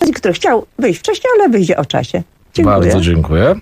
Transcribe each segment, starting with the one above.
Taki, który chciał wyjść wcześniej, ale wyjdzie o czasie. Dziękuję. Bardzo dziękuję.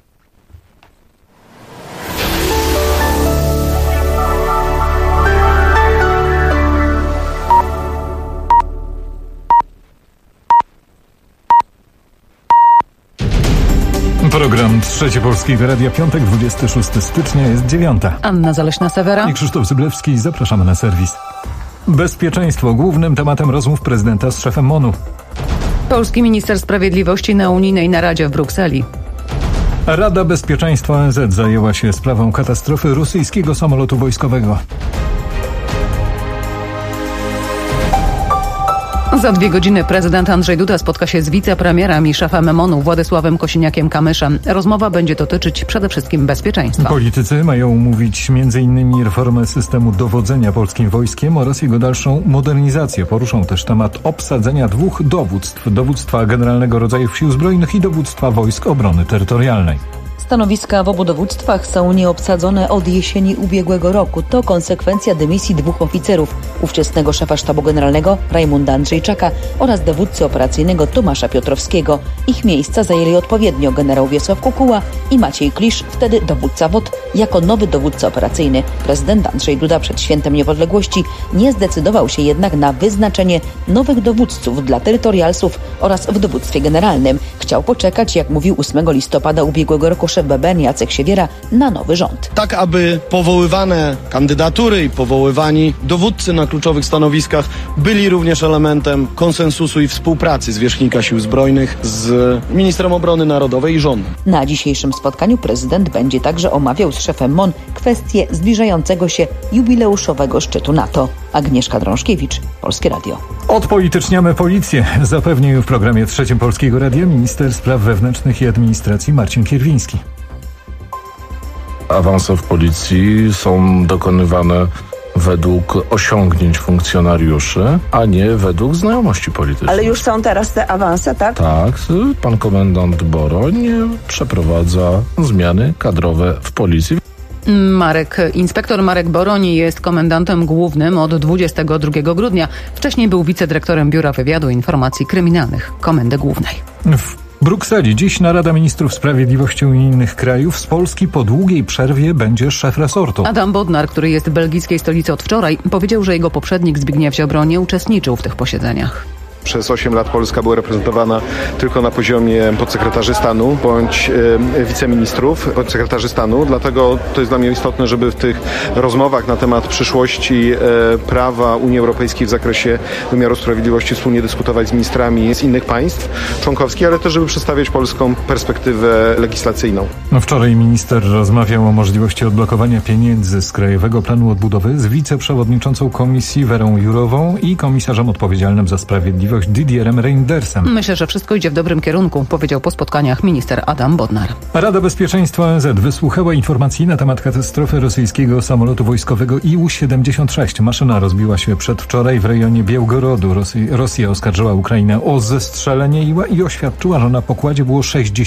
Program Trzecie Polskiego Radia, piątek, 26 stycznia, jest 9. Anna Zaleśna-Sewera I Krzysztof Zyblewski. Zapraszamy na serwis. Bezpieczeństwo głównym tematem rozmów prezydenta z szefem MON-u. Polski minister sprawiedliwości na unijnej naradzie w Brukseli. Rada Bezpieczeństwa ONZ zajęła się sprawą katastrofy rosyjskiego samolotu wojskowego. Za 2 godziny prezydent Andrzej Duda spotka się z wicepremierem i szefem MON-u Władysławem Kosiniakiem-Kamyszem. Rozmowa będzie dotyczyć przede wszystkim bezpieczeństwa. Politycy mają omówić m.in. reformę systemu dowodzenia polskim wojskiem oraz jego dalszą modernizację. Poruszą też temat obsadzenia 2 dowództw. Dowództwa Generalnego Rodzajów Sił Zbrojnych i Dowództwa Wojsk Obrony Terytorialnej. Stanowiska w obu dowództwach są nieobsadzone od jesieni ubiegłego roku. To konsekwencja dymisji 2 oficerów, ówczesnego szefa sztabu generalnego Rajmunda Andrzejczaka oraz dowódcy operacyjnego Tomasza Piotrowskiego. Ich miejsca zajęli odpowiednio generał Wiesław Kukuła i Maciej Klisz, wtedy dowódca WOT, jako nowy dowódca operacyjny. Prezydent Andrzej Duda przed Świętem Niepodległości nie zdecydował się jednak na wyznaczenie nowych dowódców dla terytorialsów oraz w dowództwie generalnym. Chciał poczekać, jak mówił 8 listopada ubiegłego roku szef BBN Jacek Siewiera, na nowy rząd. Tak, aby powoływane kandydatury i powoływani dowódcy na kluczowych stanowiskach byli również elementem konsensusu i współpracy zwierzchnika Sił Zbrojnych z ministrem obrony narodowej i rządem. Na dzisiejszym spotkaniu prezydent będzie także omawiał z szefem MON kwestię zbliżającego się jubileuszowego szczytu NATO. Agnieszka Drążkiewicz, Polskie Radio. Odpolityczniamy policję, zapewnił w programie Trzecim Polskiego Radia minister spraw wewnętrznych i administracji Marcin Kierwiński. Awanse w policji są dokonywane według osiągnięć funkcjonariuszy, a nie według znajomości politycznej. Ale już są teraz te awanse, tak? Tak, pan komendant Boroń przeprowadza zmiany kadrowe w policji. Inspektor Marek Boroń jest komendantem głównym od 22 grudnia. Wcześniej był wicedyrektorem Biura Wywiadu i Informacji Kryminalnych Komendy Głównej. W Brukseli dziś narada ministrów sprawiedliwości unijnych krajów. Z Polski po długiej przerwie będzie szef resortu. Adam Bodnar, który jest w belgijskiej stolicy od wczoraj, powiedział, że jego poprzednik Zbigniew Ziobro nie uczestniczył w tych posiedzeniach. Przez 8 lat Polska była reprezentowana tylko na poziomie podsekretarzy stanu bądź wiceministrów, bądź sekretarzy stanu. Dlatego to jest dla mnie istotne, żeby w tych rozmowach na temat przyszłości prawa Unii Europejskiej w zakresie wymiaru sprawiedliwości wspólnie dyskutować z ministrami z innych państw członkowskich, ale też żeby przedstawiać polską perspektywę legislacyjną. Wczoraj minister rozmawiał o możliwości odblokowania pieniędzy z Krajowego Planu Odbudowy z wiceprzewodniczącą komisji Werą Jourową i komisarzem odpowiedzialnym za sprawiedliwość Didierem Reindersem. Myślę, że wszystko idzie w dobrym kierunku, powiedział po spotkaniach minister Adam Bodnar. Rada Bezpieczeństwa ONZ wysłuchała informacji na temat katastrofy rosyjskiego samolotu wojskowego IU-76. Maszyna rozbiła się przedwczoraj w rejonie Białgorodu. Rosja oskarżyła Ukrainę o zestrzelenie i oświadczyła, że na pokładzie było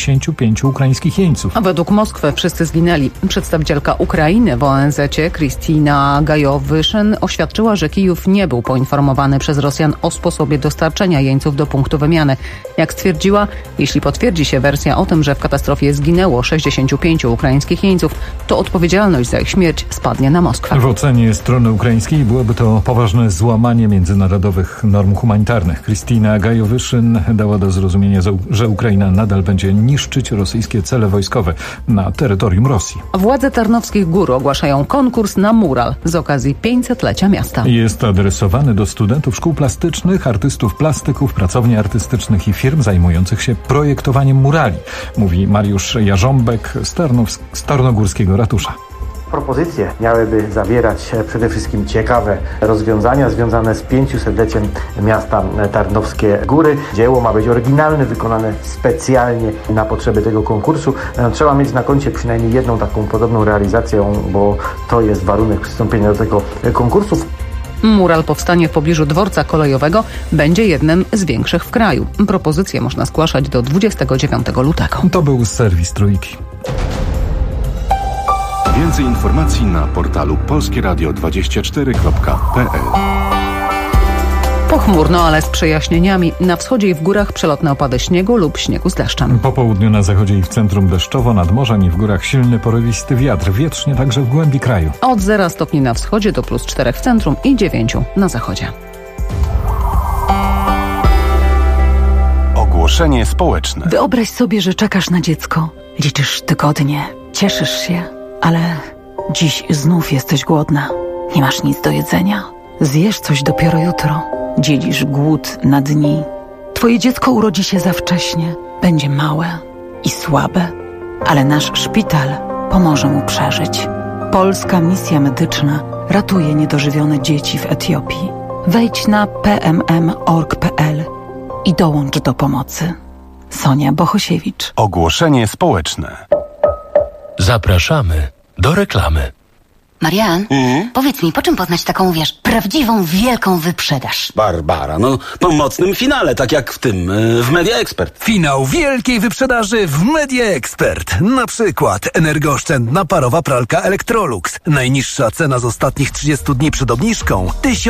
65 ukraińskich jeńców. A według Moskwy wszyscy zginęli. Przedstawicielka Ukrainy w ONZ-cie Krystyna Gajowyszyn oświadczyła, że Kijów nie był poinformowany przez Rosjan o sposobie dostarczenia jeńców do punktu wymiany. Jak stwierdziła, jeśli potwierdzi się wersja o tym, że w katastrofie zginęło 65 ukraińskich jeńców, to odpowiedzialność za ich śmierć spadnie na Moskwę. W ocenie strony ukraińskiej byłoby to poważne złamanie międzynarodowych norm humanitarnych. Krystyna Gajowyszyn dała do zrozumienia, że Ukraina nadal będzie niszczyć rosyjskie cele wojskowe na terytorium Rosji. Władze Tarnowskich Gór ogłaszają konkurs na mural z okazji 500-lecia miasta. Jest adresowany do studentów szkół plastycznych, artystów plastyków, pracowni artystycznych i firm zajmujących się projektowaniem murali, mówi Mariusz Jarząbek z Tarnogórskiego Ratusza. Propozycje miałyby zawierać przede wszystkim ciekawe rozwiązania związane z 500-leciem miasta Tarnowskie Góry. Dzieło ma być oryginalne, wykonane specjalnie na potrzeby tego konkursu. Trzeba mieć na koncie przynajmniej jedną taką podobną realizację, bo to jest warunek przystąpienia do tego konkursu. Mural powstanie w pobliżu dworca kolejowego, będzie jednym z większych w kraju. Propozycje można zgłaszać do 29 lutego. To był serwis Trójki. Więcej informacji na portalu polskieradio24.pl. Pochmurno, ale z przejaśnieniami. Na wschodzie i w górach przelotne opady śniegu lub śniegu z deszczem. Po południu na zachodzie i w centrum deszczowo, nad morzem i w górach silny, porywisty wiatr. Wietrznie także w głębi kraju. Od 0 stopni na wschodzie do +4 w centrum i 9 na zachodzie. Ogłoszenie społeczne. Wyobraź sobie, że czekasz na dziecko. Liczysz tygodnie, cieszysz się, ale dziś znów jesteś głodna. Nie masz nic do jedzenia. Zjesz coś dopiero jutro. Dzielisz głód na dni. Twoje dziecko urodzi się za wcześnie. Będzie małe i słabe, ale nasz szpital pomoże mu przeżyć. Polska Misja Medyczna ratuje niedożywione dzieci w Etiopii. Wejdź na pmm.org.pl i dołącz do pomocy. Sonia Bohosiewicz. Ogłoszenie społeczne. Zapraszamy do reklamy. Marian, powiedz mi, po czym poznać taką, prawdziwą, wielką wyprzedaż? Barbara, po mocnym finale, tak jak w Media Expert. Finał wielkiej wyprzedaży w Media Expert. Na przykład energooszczędna parowa pralka Electrolux. Najniższa cena z ostatnich 30 dni przed obniżką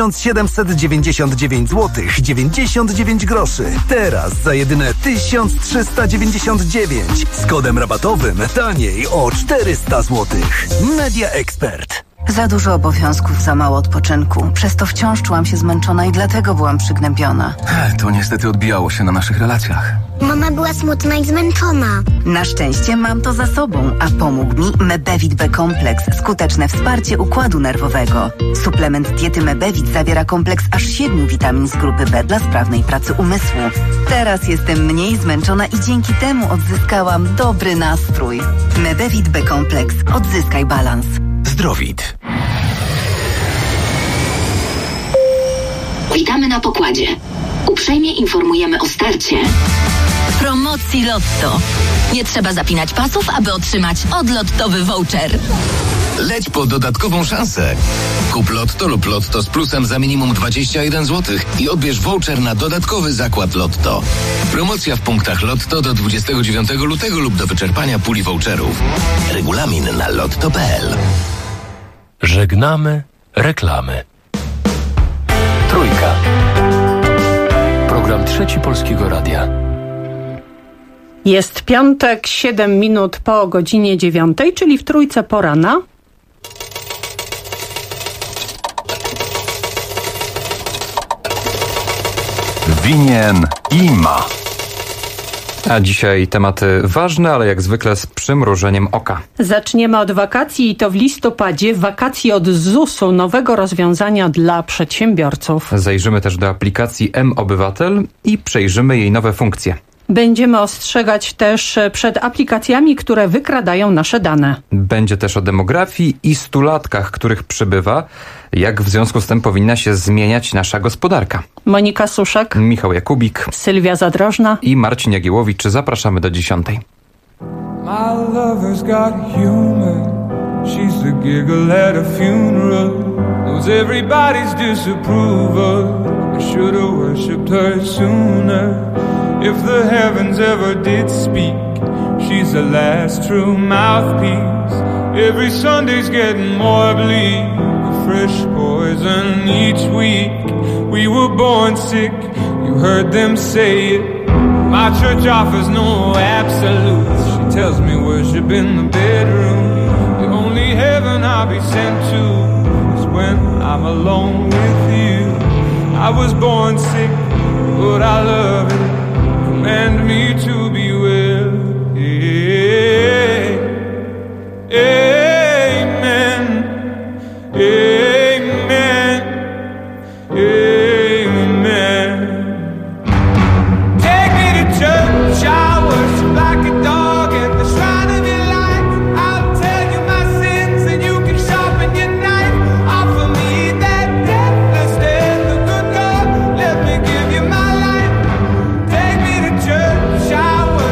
1799 zł 99 groszy. Teraz za jedyne 1399. Z kodem rabatowym taniej o 400 zł. Media Expert. Za dużo obowiązków, za mało odpoczynku. Przez to wciąż czułam się zmęczona i dlatego byłam przygnębiona. To niestety odbijało się na naszych relacjach. Mama była smutna i zmęczona. Na szczęście mam to za sobą, a pomógł mi Mebevit B-kompleks. Skuteczne wsparcie układu nerwowego. Suplement diety Mebevit zawiera kompleks aż 7 witamin z grupy B dla sprawnej pracy umysłu. Teraz jestem mniej zmęczona i dzięki temu odzyskałam dobry nastrój. Mebevit B-kompleks. Odzyskaj balans. Zdrowit. Witamy na pokładzie. Uprzejmie informujemy o starcie. Promocji Lotto. Nie trzeba zapinać pasów, aby otrzymać odlottowy voucher. Leć po dodatkową szansę. Kup Lotto lub Lotto z plusem za minimum 21 zł i odbierz voucher na dodatkowy zakład Lotto. Promocja w punktach Lotto do 29 lutego lub do wyczerpania puli voucherów. Regulamin na lotto.pl. Żegnamy reklamy. Trójka. Program Trzeci Polskiego Radia. Jest piątek, 7 minut po godzinie 9, czyli w Trójce pora na... Winien i ma. A dzisiaj tematy ważne, ale jak zwykle z przymrużeniem oka. Zaczniemy od wakacji i to w listopadzie. Wakacje od ZUS-u, nowego rozwiązania dla przedsiębiorców. Zajrzymy też do aplikacji M-Obywatel i przejrzymy jej nowe funkcje. Będziemy ostrzegać też przed aplikacjami, które wykradają nasze dane. Będzie też o demografii i stulatkach, których przybywa. Jak w związku z tym powinna się zmieniać nasza gospodarka. Monika Suszek, Michał Jakubik, Sylwia Zadrożna i Marcin Jagiełowicz. Zapraszamy do 10. My lover's got humor. She's the giggle at a funeral. Knows everybody's disapproval. I should have worshipped her sooner. If the heavens ever did speak, she's the last true mouthpiece. Every Sunday's getting more bleak, a fresh poison each week. We were born sick, you heard them say it. My church offers no absolutes. She tells me worship in the bedroom. The only heaven I'll be sent to is when I'm alone with you. I was born sick, but I love it. Command me to be well. Amen. Amen. Amen. Take me to church. I worship like a dog at the shrine of your life. I'll tell you my sins and you can sharpen your knife. Offer me that deathless death, the good God. Let me give you my life. Take me to church. I worship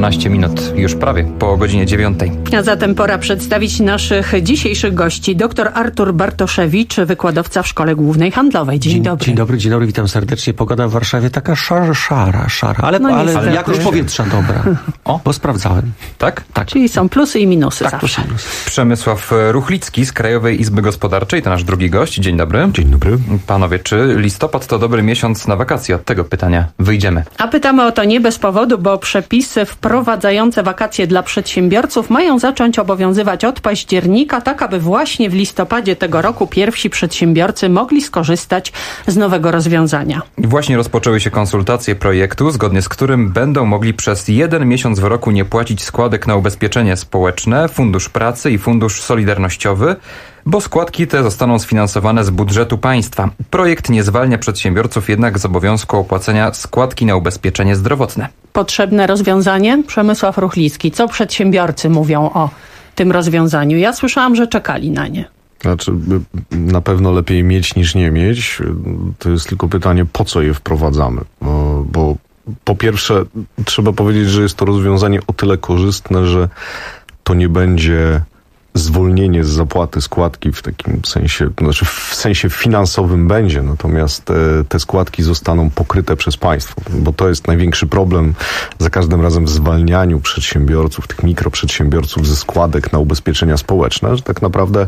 12 minut, już prawie po godzinie 9. A zatem pora przedstawić naszych dzisiejszych gości. Dr Artur Bartoszewicz, wykładowca w Szkole Głównej Handlowej. Dzień dobry. Dzień dobry, witam serdecznie. Pogoda w Warszawie taka szara, ale jakoś powietrza dobra. Bo sprawdzałem. Tak? Tak. Czyli są plusy i minusy zawsze. Plusy i minusy. Przemysław Ruchlicki z Krajowej Izby Gospodarczej, to nasz drugi gość. Dzień dobry. Dzień dobry. Panowie, czy listopad to dobry miesiąc na wakacje? Od tego pytania wyjdziemy. A pytamy o to nie bez powodu, bo przepisy wprowadzające wakacje dla przedsiębiorców mają zacząć obowiązywać od października, tak aby właśnie w listopadzie tego roku pierwsi przedsiębiorcy mogli skorzystać z nowego rozwiązania. Właśnie rozpoczęły się konsultacje projektu, zgodnie z którym będą mogli przez 1 miesiąc w roku nie płacić składek na ubezpieczenie społeczne, Fundusz Pracy i Fundusz Solidarnościowy, bo składki te zostaną sfinansowane z budżetu państwa. Projekt nie zwalnia przedsiębiorców jednak z obowiązku opłacenia składki na ubezpieczenie zdrowotne. Potrzebne rozwiązanie? Przemysław Ruchlicki. Co przedsiębiorcy mówią o tym rozwiązaniu? Ja słyszałam, że czekali na nie. Znaczy, na pewno lepiej mieć niż nie mieć. To jest tylko pytanie, po co je wprowadzamy. Bo po pierwsze, trzeba powiedzieć, że jest to rozwiązanie o tyle korzystne, że to nie będzie zwolnienie z zapłaty składki w takim sensie, znaczy w sensie finansowym będzie, natomiast te składki zostaną pokryte przez państwo, bo to jest największy problem za każdym razem w zwalnianiu przedsiębiorców, tych mikroprzedsiębiorców ze składek na ubezpieczenia społeczne, że tak naprawdę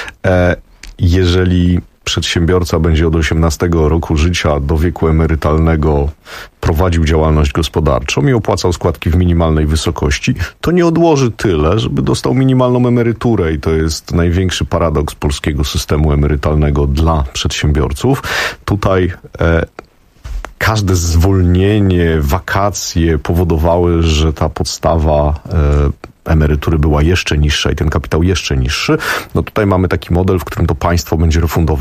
jeżeli przedsiębiorca będzie od 18 roku życia do wieku emerytalnego prowadził działalność gospodarczą i opłacał składki w minimalnej wysokości, to nie odłoży tyle, żeby dostał minimalną emeryturę i to jest największy paradoks polskiego systemu emerytalnego dla przedsiębiorców. Tutaj każde zwolnienie, wakacje powodowały, że ta podstawa emerytury była jeszcze niższa i ten kapitał jeszcze niższy. No tutaj mamy taki model, w którym to państwo będzie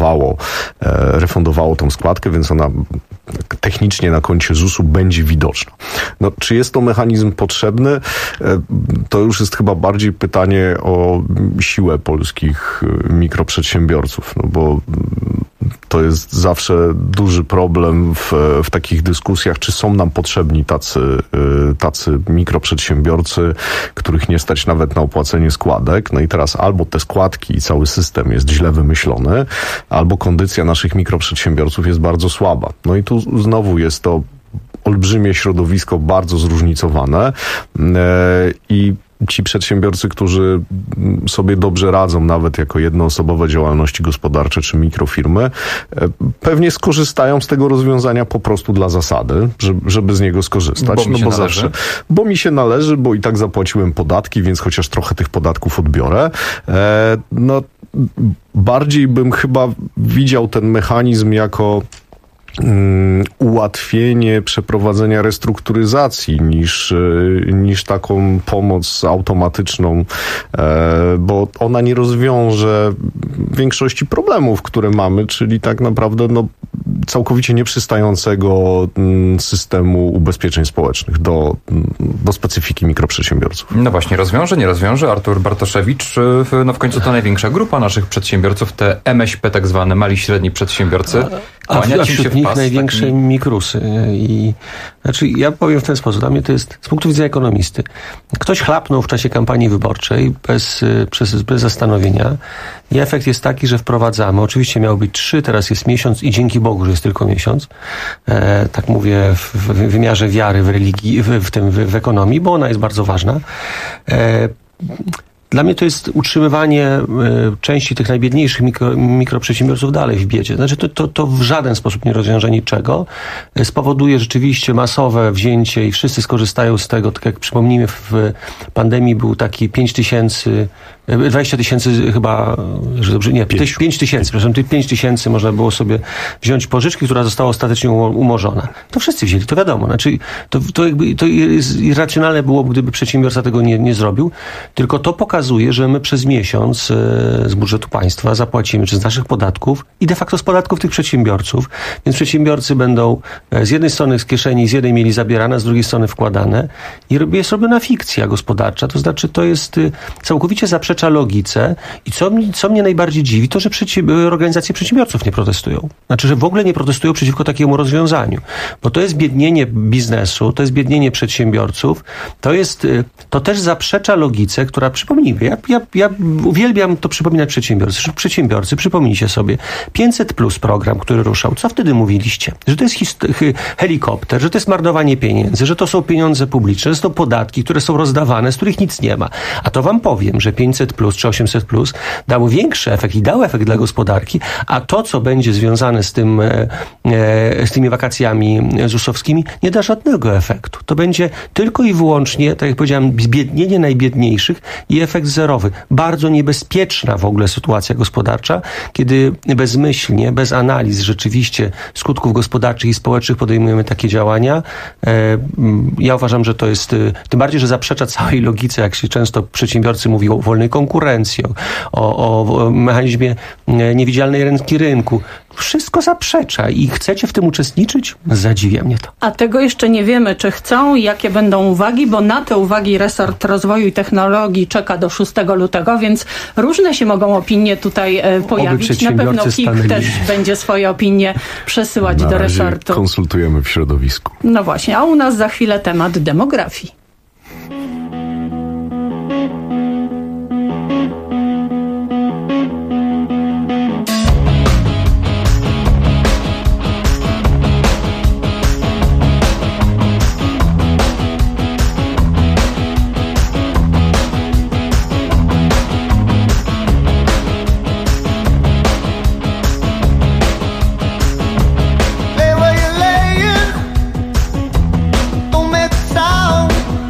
refundowało tą składkę, więc ona technicznie na koncie ZUS-u będzie widoczna. No, czy jest to mechanizm potrzebny? To już jest chyba bardziej pytanie o siłę polskich mikroprzedsiębiorców, no bo to jest zawsze duży problem w takich dyskusjach, czy są nam potrzebni tacy mikroprzedsiębiorcy, których nie stać nawet na opłacenie składek. No i teraz albo te składki i cały system jest źle wymyślony, albo kondycja naszych mikroprzedsiębiorców jest bardzo słaba. No i tu znowu jest to olbrzymie środowisko, bardzo zróżnicowane i ci przedsiębiorcy, którzy sobie dobrze radzą, nawet jako jednoosobowe działalności gospodarcze czy mikrofirmy, pewnie skorzystają z tego rozwiązania po prostu dla zasady, żeby z niego skorzystać. Bo mi się należy, bo i tak zapłaciłem podatki, więc chociaż trochę tych podatków odbiorę. No, bardziej bym chyba widział ten mechanizm jako ułatwienie przeprowadzenia restrukturyzacji niż taką pomoc automatyczną, bo ona nie rozwiąże większości problemów, które mamy, czyli tak naprawdę całkowicie nieprzystającego systemu ubezpieczeń społecznych do specyfiki mikroprzedsiębiorców. No właśnie, rozwiąże, nie rozwiąże. Artur Bartoszewicz, w końcu to największa grupa naszych przedsiębiorców, te MŚP, tak zwane mali i średni przedsiębiorcy. A wśród nich największe mikrusy. I znaczy, ja powiem w ten sposób, dla mnie to jest z punktu widzenia ekonomisty. Ktoś chlapnął w czasie kampanii wyborczej bez zastanowienia i efekt jest taki, że wprowadzamy. Oczywiście miało być 3, teraz jest miesiąc i dzięki Bogu, że jest tylko miesiąc. Tak mówię w wymiarze wiary, w religii, w ekonomii, bo ona jest bardzo ważna. Dla mnie to jest utrzymywanie części tych najbiedniejszych mikroprzedsiębiorców dalej w biedzie. Znaczy to w żaden sposób nie rozwiąże niczego. Spowoduje rzeczywiście masowe wzięcie i wszyscy skorzystają z tego. Tak jak przypomnijmy, w pandemii był taki 20 tysięcy chyba, że dobrze, nie, 5 tysięcy, przepraszam, 5 tysięcy można było sobie wziąć pożyczki, która została ostatecznie umorzona. To wszyscy wzięli, to wiadomo. Znaczy, to irracjonalne byłoby, gdyby przedsiębiorca tego nie zrobił, tylko to pokazuje, że my przez miesiąc z budżetu państwa zapłacimy, czy z naszych podatków i de facto z podatków tych przedsiębiorców, więc przedsiębiorcy będą z jednej strony z kieszeni, z jednej mieli zabierane, z drugiej strony wkładane i jest robiona fikcja gospodarcza, to znaczy to jest całkowicie zaprzeczone zaprzecza logice i co mnie najbardziej dziwi, to że organizacje przedsiębiorców nie protestują. Znaczy, że w ogóle nie protestują przeciwko takiemu rozwiązaniu. Bo to jest biednienie biznesu, to jest biednienie przedsiębiorców, to też zaprzecza logice, która, przypomnijmy, ja uwielbiam to przypominać przedsiębiorcy, przypomnijcie sobie, 500+ program, który ruszał. Co wtedy mówiliście? Że to jest helikopter, że to jest marnowanie pieniędzy, że to są pieniądze publiczne, że to są podatki, które są rozdawane, z których nic nie ma. A to wam powiem, że 500+ czy 800+ dało większy efekt i dał efekt dla gospodarki, a to, co będzie związane z tymi wakacjami ZUS-owskimi, nie da żadnego efektu. To będzie tylko i wyłącznie, tak jak powiedziałem, zbiednienie najbiedniejszych i efekt zerowy. Bardzo niebezpieczna w ogóle sytuacja gospodarcza, kiedy bezmyślnie, bez analiz rzeczywiście skutków gospodarczych i społecznych podejmujemy takie działania. Ja uważam, że to jest, tym bardziej, że zaprzecza całej logice, jak się często przedsiębiorcy mówią o wolnej konkurencji, o mechanizmie niewidzialnej ręki rynku. Wszystko zaprzecza i chcecie w tym uczestniczyć? Zadziwia mnie to. A tego jeszcze nie wiemy, czy chcą, jakie będą uwagi, bo na te uwagi resort rozwoju i technologii czeka do 6 lutego, więc różne się mogą opinie tutaj pojawić. Na pewno KIK też będzie swoje opinie przesyłać do resortu. Konsultujemy w środowisku. No właśnie, a u nas za chwilę temat demografii. Don't make a sound.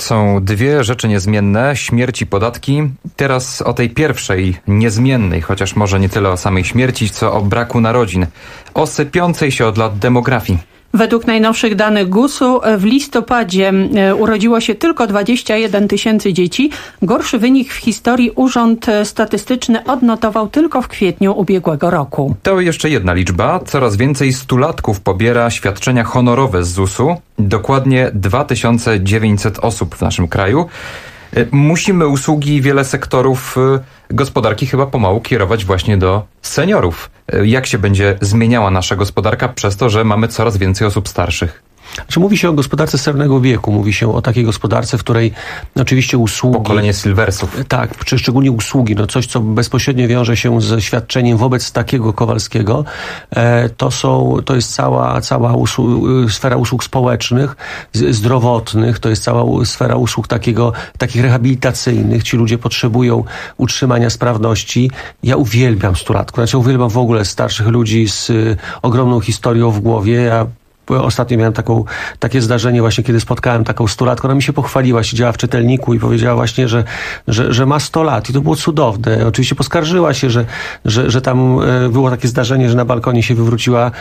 Są dwie rzeczy niezmienne, śmierć i podatki. Teraz o tej pierwszej, niezmiennej, chociaż może nie tyle o samej śmierci, co o braku narodzin, o sypiącej się od lat demografii. Według najnowszych danych GUS-u w listopadzie urodziło się tylko 21 tysięcy dzieci. Gorszy wynik w historii Urząd Statystyczny odnotował tylko w kwietniu ubiegłego roku. To jeszcze jedna liczba. Coraz więcej stulatków pobiera świadczenia honorowe z ZUS-u. Dokładnie 2900 osób w naszym kraju. Musimy usługi wiele sektorów gospodarki chyba pomału kierować właśnie do seniorów. Jak się będzie zmieniała nasza gospodarka przez to, że mamy coraz więcej osób starszych? Znaczy, mówi się o gospodarce srebrnego wieku, mówi się o takiej gospodarce, w której oczywiście usługi... Pokolenie silversów. Tak, czy szczególnie usługi, no coś, co bezpośrednio wiąże się ze świadczeniem wobec takiego Kowalskiego, to jest cała sfera usług społecznych, zdrowotnych, to jest cała sfera usług takich rehabilitacyjnych. Ci ludzie potrzebują utrzymania sprawności. Ja uwielbiam stulatków, znaczy uwielbiam w ogóle starszych ludzi z ogromną historią w głowie. Ja ostatnio miałem takie zdarzenie właśnie, kiedy spotkałem taką stulatkę. Ona mi się pochwaliła, siedziała w czytelniku i powiedziała właśnie, że ma 100 lat i to było cudowne. Oczywiście poskarżyła się, że tam było takie zdarzenie, że na balkonie się wywróciła.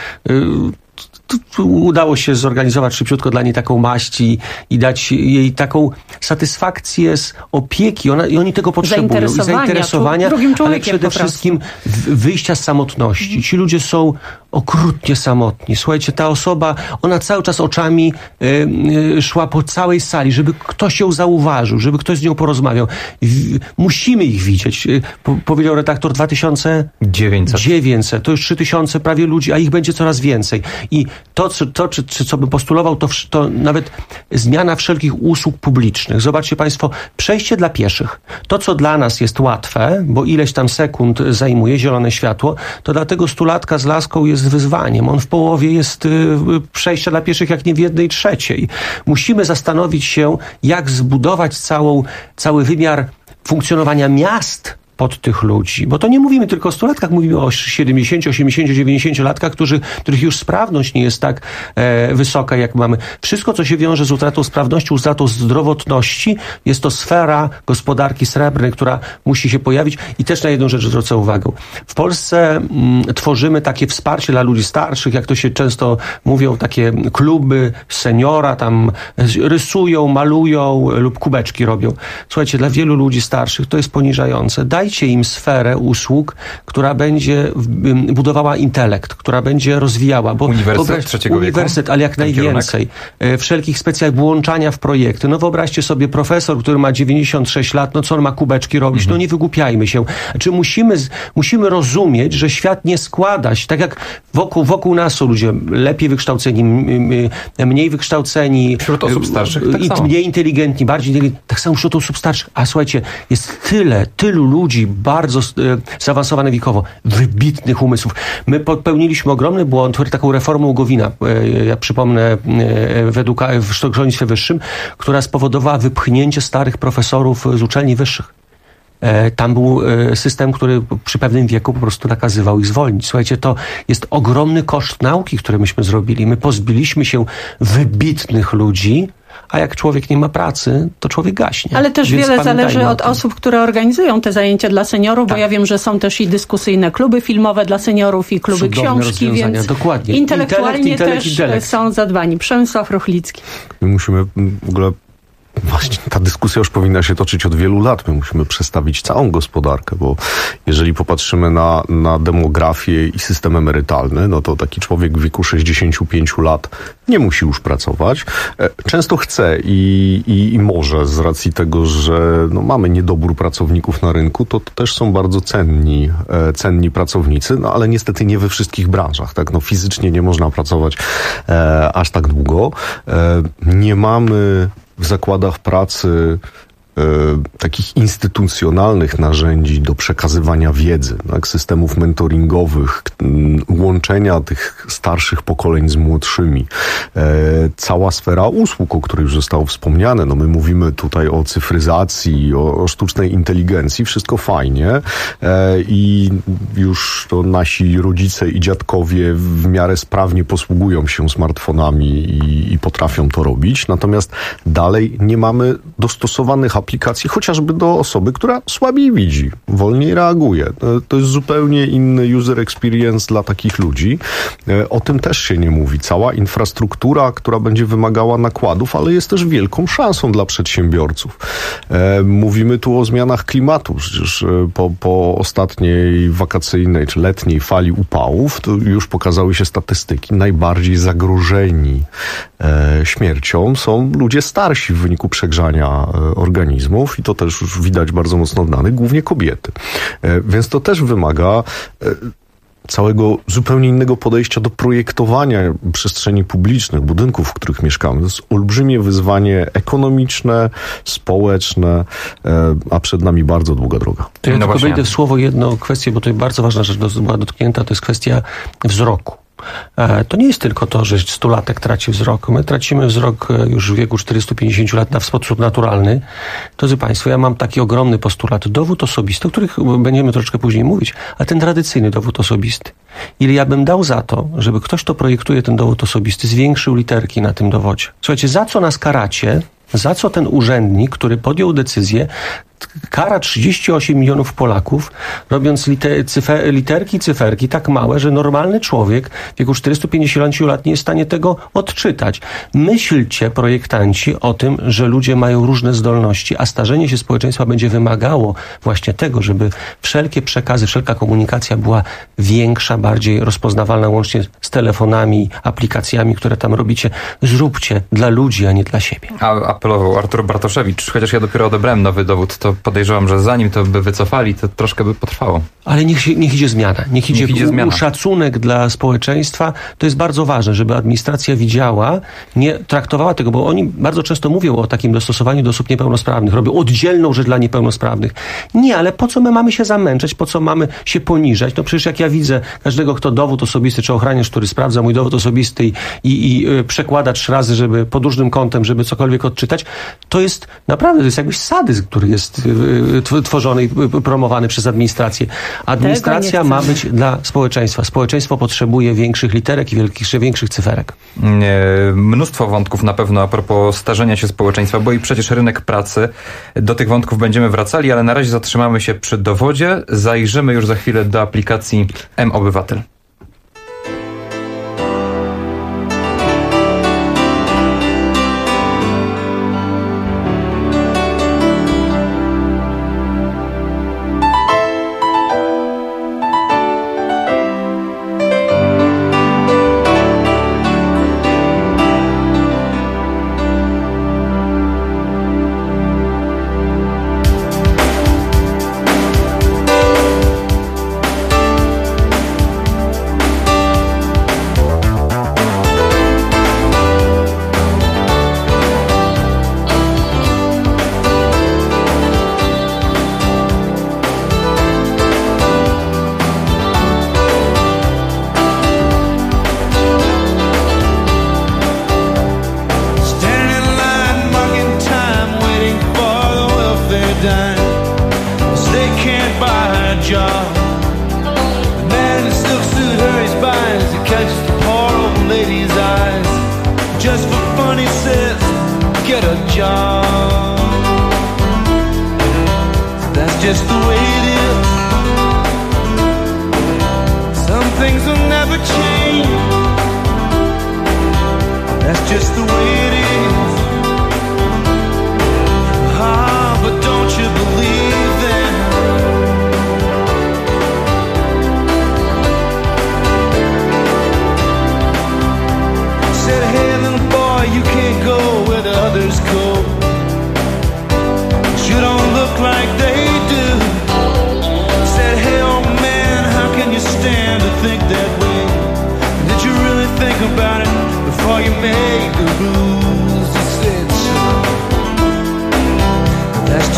Udało się zorganizować szybciutko dla niej taką maść i dać jej taką satysfakcję z opieki. I oni tego potrzebują. I zainteresowania, ale przede wszystkim wyjścia z samotności. Ci ludzie są okrutnie samotni. Słuchajcie, ta osoba, ona cały czas oczami szła po całej sali, żeby ktoś ją zauważył, żeby ktoś z nią porozmawiał. Musimy ich widzieć. Powiedział redaktor 2900. To już 3000 prawie ludzi, a ich będzie coraz więcej. I co bym postulował, to nawet zmiana wszelkich usług publicznych. Zobaczcie Państwo, przejście dla pieszych. To, co dla nas jest łatwe, bo ileś tam sekund zajmuje zielone światło, to dla tego stulatka z laską jest wyzwaniem. On w połowie jest przejścia dla pieszych jak nie w 1/3. Musimy zastanowić się, jak zbudować cały wymiar funkcjonowania miast pod tych ludzi. Bo to nie mówimy tylko o 100-latkach, mówimy o 70, 80, 90-latkach, których już sprawność nie jest tak wysoka, jak mamy. Wszystko, co się wiąże z utratą sprawności, utratą zdrowotności, jest to sfera gospodarki srebrnej, która musi się pojawić. I też na jedną rzecz zwrócę uwagę. W Polsce tworzymy takie wsparcie dla ludzi starszych, jak to się często mówią, takie kluby seniora, tam rysują, malują lub kubeczki robią. Słuchajcie, dla wielu ludzi starszych to jest poniżające. Dajcie im sferę usług, która będzie budowała intelekt, która będzie rozwijała. Bo uniwersytet, ale jak najwięcej. Wszelkich włączania w projekty. No wyobraźcie sobie profesor, który ma 96 lat, no co on ma kubeczki robić? No nie wygłupiajmy się. Znaczy musimy rozumieć, że świat nie składa się, tak jak wokół nas są ludzie lepiej wykształceni, mniej wykształceni. Wśród osób starszych tak samo. Mniej inteligentni, bardziej inteligentni. Tak samo wśród osób starszych. A słuchajcie, jest tylu ludzi bardzo zaawansowanych wiekowo, wybitnych umysłów. My popełniliśmy ogromny błąd, taką reformą Gowina, ja przypomnę, w szkolnictwie wyższym, która spowodowała wypchnięcie starych profesorów z uczelni wyższych. Tam był system, który przy pewnym wieku po prostu nakazywał ich zwolnić. Słuchajcie, to jest ogromny koszt nauki, który myśmy zrobili. My pozbyliśmy się wybitnych ludzi, a jak człowiek nie ma pracy, to człowiek gaśnie. Ale też wiele zależy od osób, które organizują te zajęcia dla seniorów, bo ja wiem, że są też i dyskusyjne kluby filmowe dla seniorów i kluby książki, więc dokładnie. Intelekt też są zadbani. Przemysław Ruchlicki. Musimy w ogóle... Właśnie ta dyskusja już powinna się toczyć od wielu lat. My musimy przestawić całą gospodarkę, bo jeżeli popatrzymy na demografię i system emerytalny, no to taki człowiek w wieku 65 lat nie musi już pracować. Często chce i może z racji tego, że mamy niedobór pracowników na rynku, to też są bardzo cenni pracownicy, no ale niestety nie we wszystkich branżach. Tak? No fizycznie nie można pracować aż tak długo. Nie mamy w zakładach pracy takich instytucjonalnych narzędzi do przekazywania wiedzy, tak, systemów mentoringowych, łączenia tych starszych pokoleń z młodszymi. Cała sfera usług, o której już zostało wspomniane. No my mówimy tutaj o cyfryzacji, o sztucznej inteligencji. Wszystko fajnie i już to nasi rodzice i dziadkowie w miarę sprawnie posługują się smartfonami i potrafią to robić. Natomiast dalej nie mamy dostosowanych aplikacji, chociażby do osoby, która słabiej widzi, wolniej reaguje. To jest zupełnie inny user experience dla takich ludzi. O tym też się nie mówi. Cała infrastruktura, która będzie wymagała nakładów, ale jest też wielką szansą dla przedsiębiorców. Mówimy tu o zmianach klimatu. Przecież po ostatniej wakacyjnej czy letniej fali upałów to już pokazały się statystyki. Najbardziej zagrożeni śmiercią są ludzie starsi w wyniku przegrzania organizmów i to też już widać bardzo mocno w danych, głównie kobiety. Więc to też wymaga całego zupełnie innego podejścia do projektowania przestrzeni publicznych, budynków, w których mieszkamy. To jest olbrzymie wyzwanie ekonomiczne, społeczne, a przed nami bardzo długa droga. To ja tylko wejdę w słowo jedną kwestię, bo to jest bardzo ważna rzecz, była dotknięta, to jest kwestia wzroku. To nie jest tylko to, że 100-latek traci wzrok. My tracimy wzrok już w wieku 450 lat w sposób naturalny. Drodzy Państwo, ja mam taki ogromny postulat. Dowód osobisty, o których będziemy troszeczkę później mówić, a ten tradycyjny dowód osobisty. Ile ja bym dał za to, żeby ktoś, kto projektuje ten dowód osobisty, zwiększył literki na tym dowodzie. Słuchajcie, za co nas karacie? Za co ten urzędnik, który podjął decyzję, kara 38 milionów Polaków, robiąc literki i cyferki tak małe, że normalny człowiek w wieku 450 lat nie jest w stanie tego odczytać. Myślcie, projektanci, o tym, że ludzie mają różne zdolności, a starzenie się społeczeństwa będzie wymagało właśnie tego, żeby wszelkie przekazy, wszelka komunikacja była większa, bardziej rozpoznawalna, łącznie z telefonami, aplikacjami, które tam robicie. Zróbcie dla ludzi, a nie dla siebie. Apelował Artur Bartoszewicz, chociaż ja dopiero odebrałem nowy dowód, to podejrzewam, że zanim to by wycofali, to troszkę by potrwało. Ale niech idzie zmiana. Niech idzie szacunek dla społeczeństwa. To jest bardzo ważne, żeby administracja widziała, nie traktowała tego, bo oni bardzo często mówią o takim dostosowaniu do osób niepełnosprawnych. Robią oddzielną rzecz dla niepełnosprawnych. Nie, ale po co my mamy się zamęczać? Po co mamy się poniżać? No przecież jak ja widzę każdego, kto dowód osobisty, czy ochroniarz, który sprawdza mój dowód osobisty i przekłada 3 razy, żeby pod różnym kątem, żeby cokolwiek odczytać, to jest naprawdę, to jest jakbyś sadyzm, który jest tworzony i promowany przez administrację. Administracja ma być dla społeczeństwa. Społeczeństwo potrzebuje większych literek i większych cyferek. Mnóstwo wątków na pewno a propos starzenia się społeczeństwa, bo i przecież rynek pracy. Do tych wątków będziemy wracali, ale na razie zatrzymamy się przy dowodzie. Zajrzymy już za chwilę do aplikacji M-Obywatel.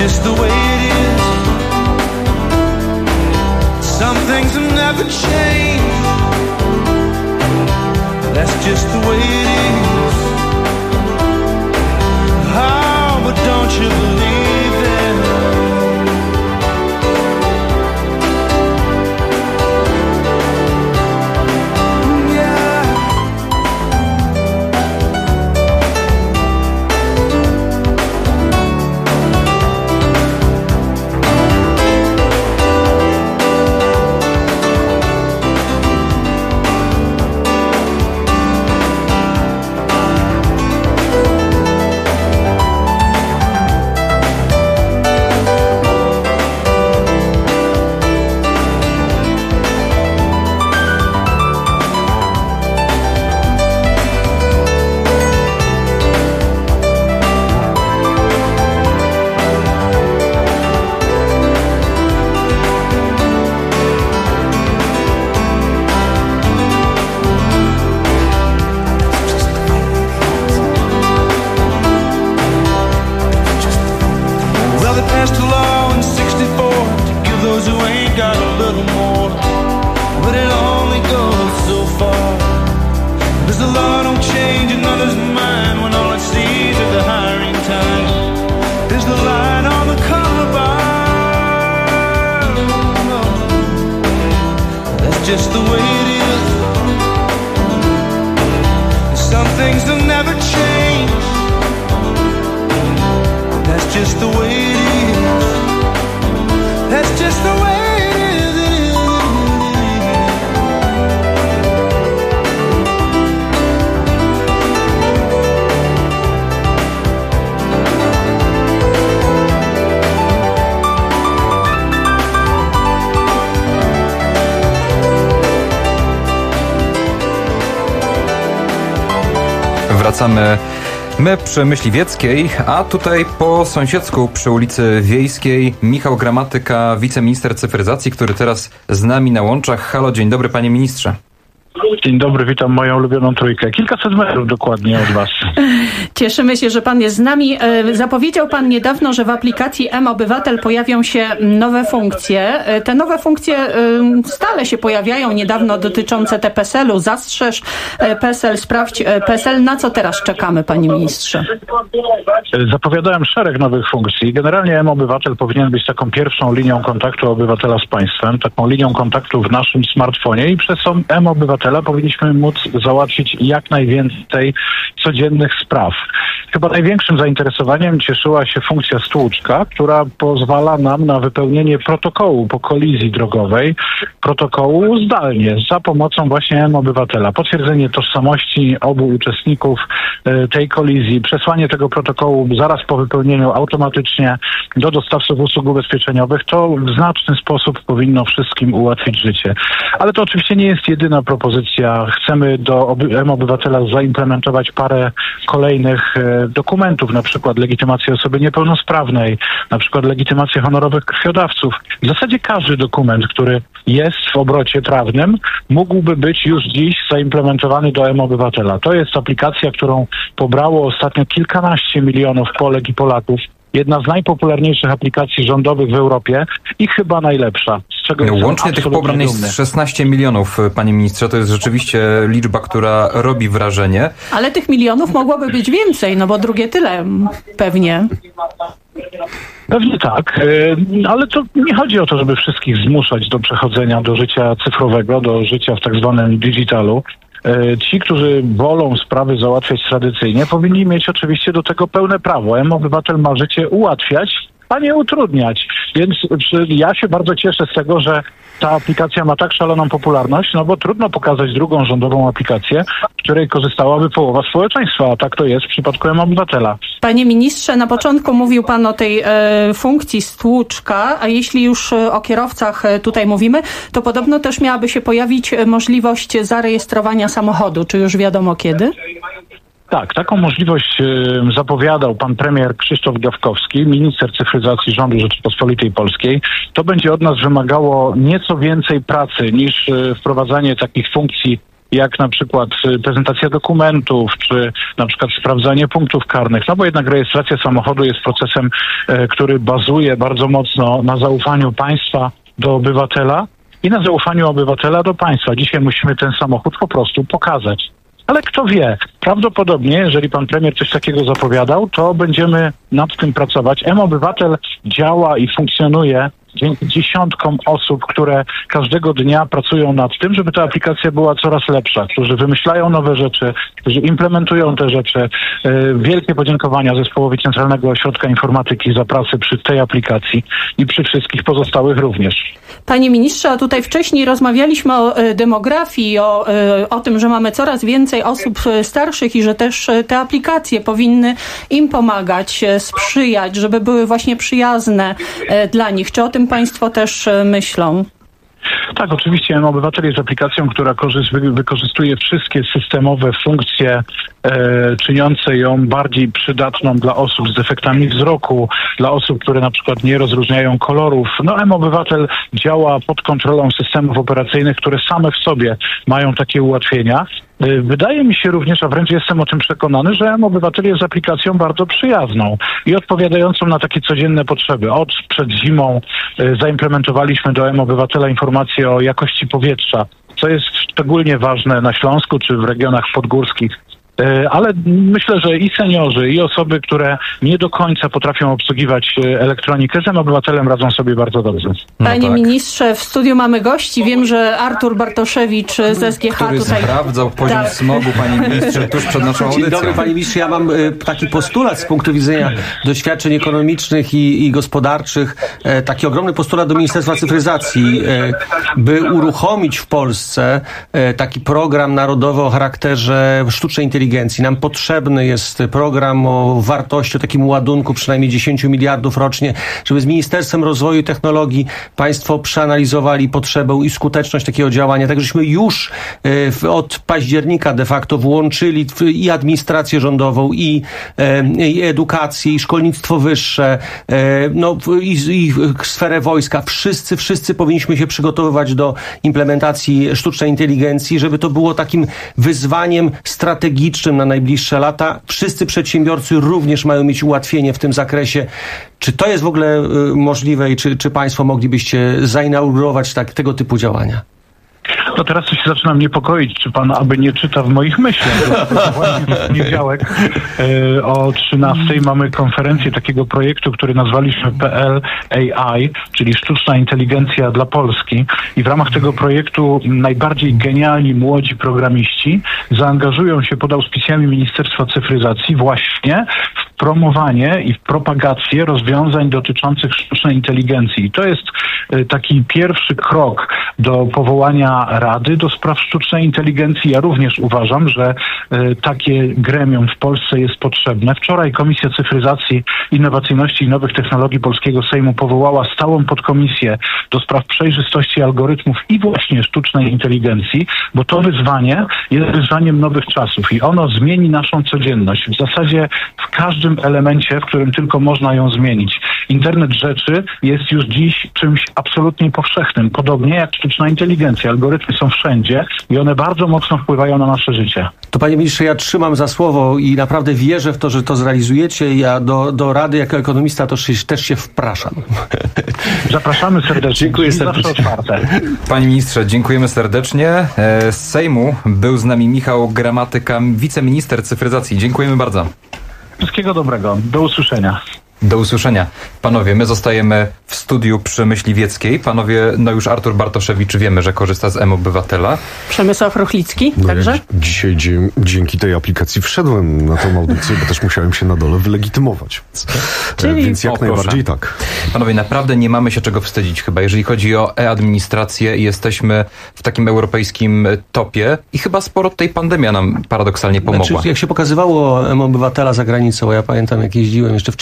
just the way it is. Some things will never change. That's just the way it is. Oh, but don't you believe it? Just the way it is. Some things will never change. That's just the way it is. That's just the way it is. Wracamy my przy Myśliwieckiej, a tutaj po sąsiedzku przy ulicy Wiejskiej Michał Gramatyka, wiceminister cyfryzacji, który teraz z nami na łączach. Halo, dzień dobry panie ministrze. Dzień dobry, witam moją ulubioną trójkę. Kilkaset metrów dokładnie od was. Cieszymy się, że pan jest z nami. Zapowiedział pan niedawno, że w aplikacji mObywatel pojawią się nowe funkcje. Te nowe funkcje stale się pojawiają, niedawno dotyczące PESEL-u. Zastrzeż PESEL, sprawdź PESEL. Na co teraz czekamy, panie ministrze? Zapowiadałem szereg nowych funkcji. Generalnie mObywatel powinien być taką pierwszą linią kontaktu obywatela z państwem, taką linią kontaktu w naszym smartfonie i przez mObywatel powinniśmy móc załatwić jak najwięcej codziennych spraw. Chyba największym zainteresowaniem cieszyła się funkcja stłuczka, która pozwala nam na wypełnienie protokołu po kolizji drogowej, protokołu zdalnie, za pomocą właśnie mObywatela. Potwierdzenie tożsamości obu uczestników tej kolizji, przesłanie tego protokołu zaraz po wypełnieniu automatycznie do dostawców usług ubezpieczeniowych, to w znaczny sposób powinno wszystkim ułatwić życie. Ale to oczywiście nie jest jedyna propozycja. Chcemy do mObywatela zaimplementować parę kolejnych dokumentów, na przykład legitymację osoby niepełnosprawnej, na przykład legitymację honorowych krwiodawców. W zasadzie każdy dokument, który jest w obrocie prawnym, mógłby być już dziś zaimplementowany do mObywatela. To jest aplikacja, którą pobrało ostatnio kilkanaście milionów Polek i Polaków. Jedna z najpopularniejszych aplikacji rządowych w Europie i chyba najlepsza. Z czego łącznie tych pobrań jest 16 milionów, panie ministrze. To jest rzeczywiście liczba, która robi wrażenie. Ale tych milionów mogłoby być więcej, no bo drugie tyle pewnie. Pewnie tak, ale to nie chodzi o to, żeby wszystkich zmuszać do przechodzenia do życia cyfrowego, do życia w tak zwanym digitalu. Ci, którzy wolą sprawy załatwiać tradycyjnie, powinni mieć oczywiście do tego pełne prawo. mObywatel ma życie ułatwiać, a nie utrudniać. Więc ja się bardzo cieszę z tego, że ta aplikacja ma tak szaloną popularność, no bo trudno pokazać drugą rządową aplikację, w której korzystałaby połowa społeczeństwa, a tak to jest w przypadku mObywatela. Panie ministrze, na początku mówił pan o tej funkcji stłuczka, a jeśli już o kierowcach tutaj mówimy, to podobno też miałaby się pojawić możliwość zarejestrowania samochodu. Czy już wiadomo kiedy? Tak, taką możliwość zapowiadał pan premier Krzysztof Gawkowski, minister cyfryzacji rządu Rzeczypospolitej Polskiej. To będzie od nas wymagało nieco więcej pracy niż wprowadzanie takich funkcji jak na przykład prezentacja dokumentów, czy na przykład sprawdzanie punktów karnych, no bo jednak rejestracja samochodu jest procesem, który bazuje bardzo mocno na zaufaniu państwa do obywatela i na zaufaniu obywatela do państwa. Dzisiaj musimy ten samochód po prostu pokazać. Ale kto wie, prawdopodobnie, jeżeli pan premier coś takiego zapowiadał, to będziemy nad tym pracować. M-Obywatel działa i funkcjonuje dzięki dziesiątkom osób, które każdego dnia pracują nad tym, żeby ta aplikacja była coraz lepsza, którzy wymyślają nowe rzeczy, którzy implementują te rzeczy. Wielkie podziękowania Zespołowi Centralnego Ośrodka Informatyki za pracę przy tej aplikacji i przy wszystkich pozostałych również. Panie ministrze, a tutaj wcześniej rozmawialiśmy o demografii, o tym, że mamy coraz więcej osób starszych i że też te aplikacje powinny im pomagać, sprzyjać, żeby były właśnie przyjazne dla nich. Czy o tym państwo też myślą? Tak, oczywiście M-Obywatel jest aplikacją, która wykorzystuje wszystkie systemowe funkcje czyniące ją bardziej przydatną dla osób z defektami wzroku, dla osób, które na przykład nie rozróżniają kolorów. No M-Obywatel działa pod kontrolą systemów operacyjnych, które same w sobie mają takie ułatwienia. Wydaje mi się również, a wręcz jestem o tym przekonany, że M-Obywatel jest aplikacją bardzo przyjazną i odpowiadającą na takie codzienne potrzeby. Przed zimą zaimplementowaliśmy do M-Obywatela informacje o jakości powietrza, co jest szczególnie ważne na Śląsku czy w regionach podgórskich. Ale myślę, że i seniorzy, i osoby, które nie do końca potrafią obsługiwać elektronikę, z M-Obywatelem radzą sobie bardzo dobrze. Panie ministrze, w studiu mamy gości. Wiem, że Artur Bartoszewicz z SGH który tutaj sprawdzał poziom smogu, panie ministrze, tuż przed naszą audycją. Dzień dobry, panie ministrze. Ja mam taki postulat z punktu widzenia doświadczeń ekonomicznych i gospodarczych. Taki ogromny postulat do Ministerstwa Cyfryzacji, by uruchomić w Polsce taki program narodowy o charakterze sztucznej inteligencji. Nam potrzebny jest program o wartości, o takim ładunku przynajmniej 10 miliardów rocznie, żeby z Ministerstwem Rozwoju i Technologii państwo przeanalizowali potrzebę i skuteczność takiego działania. Tak, żeśmy już od października de facto włączyli i administrację rządową, i edukację, i szkolnictwo wyższe, i sferę wojska. Wszyscy powinniśmy się przygotowywać do implementacji sztucznej inteligencji, żeby to było takim wyzwaniem strategicznym na najbliższe lata. Wszyscy przedsiębiorcy również mają mieć ułatwienie w tym zakresie. Czy to jest w ogóle możliwe i czy państwo moglibyście zainaugurować tego typu działania? No teraz to się zaczynam niepokoić, czy pan aby nie czyta w moich myślach. Właśnie w poniedziałek o 13:00 mamy konferencję takiego projektu, który nazwaliśmy PL AI, czyli Sztuczna Inteligencja dla Polski. I w ramach tego projektu najbardziej genialni młodzi programiści zaangażują się pod auspicjami Ministerstwa Cyfryzacji właśnie w promowanie i w propagację rozwiązań dotyczących sztucznej inteligencji. I to jest taki pierwszy krok do powołania Rady do spraw sztucznej inteligencji. Ja również uważam, że takie gremium w Polsce jest potrzebne. Wczoraj Komisja Cyfryzacji, Innowacyjności i Nowych Technologii Polskiego Sejmu powołała stałą podkomisję do spraw przejrzystości algorytmów i właśnie sztucznej inteligencji, bo to wyzwanie jest wyzwaniem nowych czasów i ono zmieni naszą codzienność. W zasadzie w każdym elemencie, w którym tylko można ją zmienić. Internet rzeczy jest już dziś czymś absolutnie powszechnym, podobnie jak sztuczna inteligencja. Algorytmy są wszędzie i one bardzo mocno wpływają na nasze życie. To panie ministrze, ja trzymam za słowo i naprawdę wierzę w to, że to zrealizujecie. Ja do Rady jako ekonomista też się wpraszam. Zapraszamy serdecznie. Dziękuję serdecznie. Zawsze otwarte. Panie ministrze, dziękujemy serdecznie. Z Sejmu był z nami Michał Gramatyka, wiceminister cyfryzacji. Dziękujemy bardzo. Wszystkiego dobrego. Do usłyszenia. Do usłyszenia. Panowie, my zostajemy w studiu przy Myśliwieckiej. Panowie, już Artur Bartoszewicz wiemy, że korzysta z M-Obywatela. Przemysław Ruchlicki No także? Ja dzisiaj dzięki tej aplikacji wszedłem na tą audycję, bo też musiałem się na dole wylegitymować. Więc jak najbardziej tak. Panowie, naprawdę nie mamy się czego wstydzić chyba, jeżeli chodzi o e-administrację i jesteśmy w takim europejskim topie i chyba sporo tej pandemia nam paradoksalnie pomogła. Jak się pokazywało M-Obywatela za granicą, ja pamiętam jak jeździłem jeszcze w czasach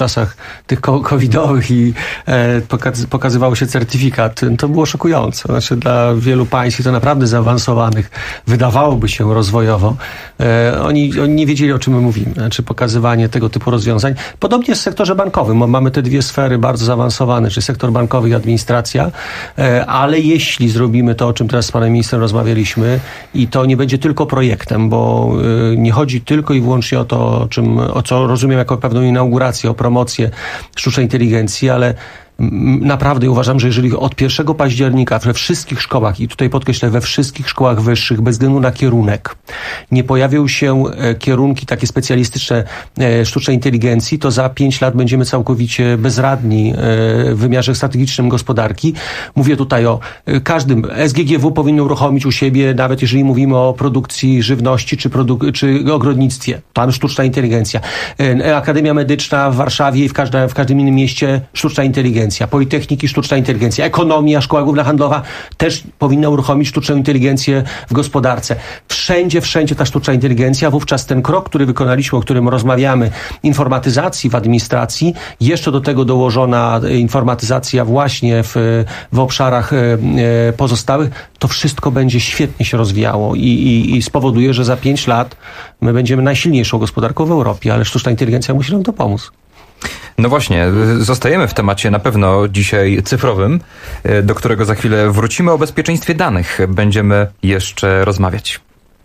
tych covidowych i pokazywał się certyfikat, to było szokujące. Znaczy dla wielu państw, i to naprawdę zaawansowanych, wydawałoby się rozwojowo, oni nie wiedzieli, o czym my mówimy. Znaczy pokazywanie tego typu rozwiązań. Podobnie jest w sektorze bankowym. Mamy te dwie sfery bardzo zaawansowane, czyli sektor bankowy i administracja, ale jeśli zrobimy to, o czym teraz z panem ministrem rozmawialiśmy, i to nie będzie tylko projektem, bo nie chodzi tylko i wyłącznie o to, o co rozumiem jako pewną inaugurację, o promocję sztucznej inteligencji, ale naprawdę uważam, że jeżeli od 1 października we wszystkich szkołach, i tutaj podkreślę, we wszystkich szkołach wyższych, bez względu na kierunek, nie pojawią się kierunki takie specjalistyczne sztucznej inteligencji, to za 5 lat będziemy całkowicie bezradni w wymiarze strategicznym gospodarki. Mówię tutaj o każdym. SGGW powinno uruchomić u siebie, nawet jeżeli mówimy o produkcji żywności czy ogrodnictwie. Tam sztuczna inteligencja. Akademia Medyczna w Warszawie i w każdym innym mieście sztuczna inteligencja. Politechniki, sztuczna inteligencja. Ekonomia, Szkoła Główna Handlowa też powinna uruchomić sztuczną inteligencję w gospodarce. Wszędzie ta sztuczna inteligencja, wówczas ten krok, który wykonaliśmy, o którym rozmawiamy, informatyzacji w administracji, jeszcze do tego dołożona informatyzacja właśnie w obszarach pozostałych, to wszystko będzie świetnie się rozwijało i spowoduje, że za 5 lat my będziemy najsilniejszą gospodarką w Europie, ale sztuczna inteligencja musi nam to pomóc. No właśnie, zostajemy w temacie na pewno dzisiaj cyfrowym, do którego za chwilę wrócimy. O bezpieczeństwie danych będziemy jeszcze rozmawiać.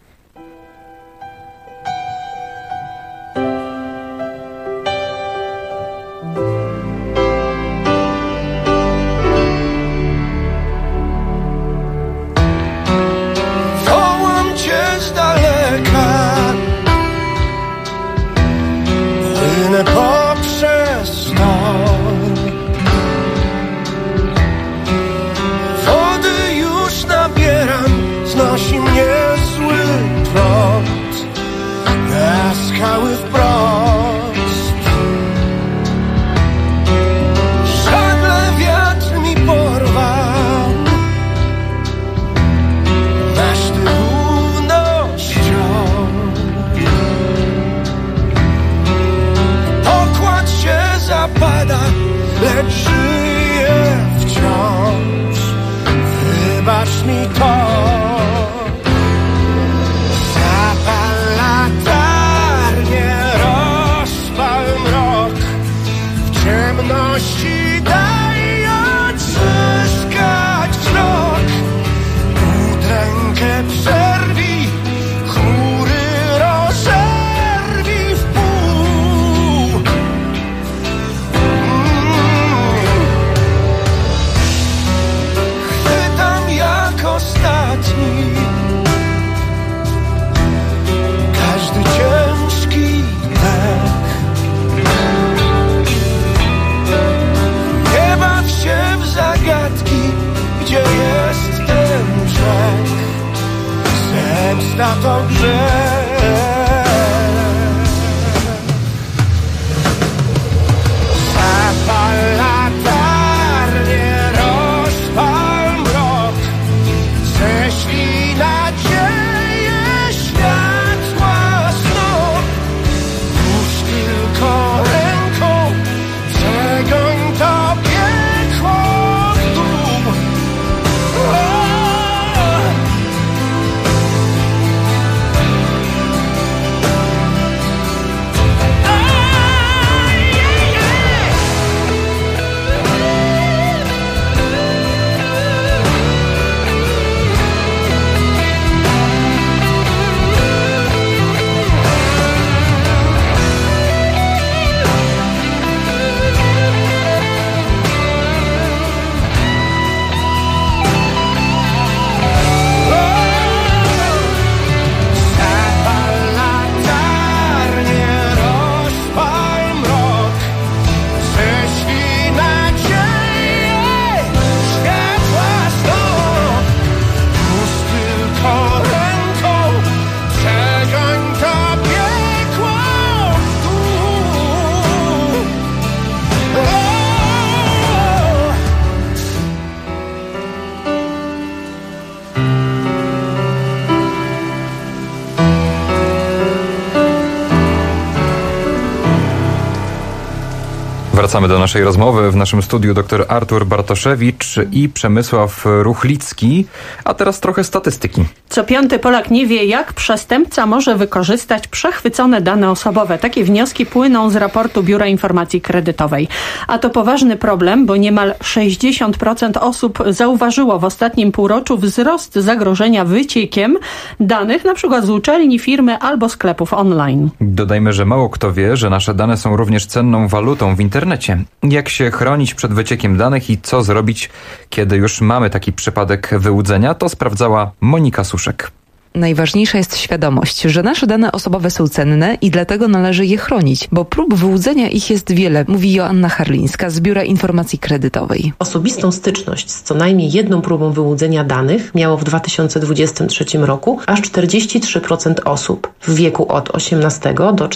Wołam cię z daleka, płynę poprzez to. Wody już nabieram, znosi mnie zły prąd na skały wprost. Żagle wiatr mi porwał, maszty równo ściął. Pokład się zapada, lecz żyję wciąż. Wybacz mi to. Zapal latarnię, rozpal mrok. W ciemności daj odzyskać wzrok. Udrękę przerwij, chmury rozerwij w pół. Chwytam jak ostatni każdy ciężki dech. Nie baw się w zagadki, gdzie jest ten brzeg. Zemsta to grzech. Zapal latarnię, rozpal mrok. Ześlij nadzieję, światła snop. Puść tylko ręką, przegoń to piekło w dół. Wracamy do naszej rozmowy. W naszym studiu dr Artur Bartoszewicz i Przemysław Ruchlicki. A teraz trochę statystyki. Co piąty Polak nie wie, jak przestępca może wykorzystać przechwycone dane osobowe. Takie wnioski płyną z raportu Biura Informacji Kredytowej. A to poważny problem, bo niemal 60% osób zauważyło w ostatnim półroczu wzrost zagrożenia wyciekiem danych, na przykład z uczelni, firmy albo sklepów online. Dodajmy, że mało kto wie, że nasze dane są również cenną walutą w internecie. Jak się chronić przed wyciekiem danych i co zrobić, kiedy już mamy taki przypadek wyłudzenia, to sprawdzała Monika Suszek. Najważniejsza jest świadomość, że nasze dane osobowe są cenne i dlatego należy je chronić, bo prób wyłudzenia ich jest wiele, mówi Joanna Harlińska z Biura Informacji Kredytowej. Osobistą styczność z co najmniej jedną próbą wyłudzenia danych miało w 2023 roku aż 43% osób w wieku od 18 do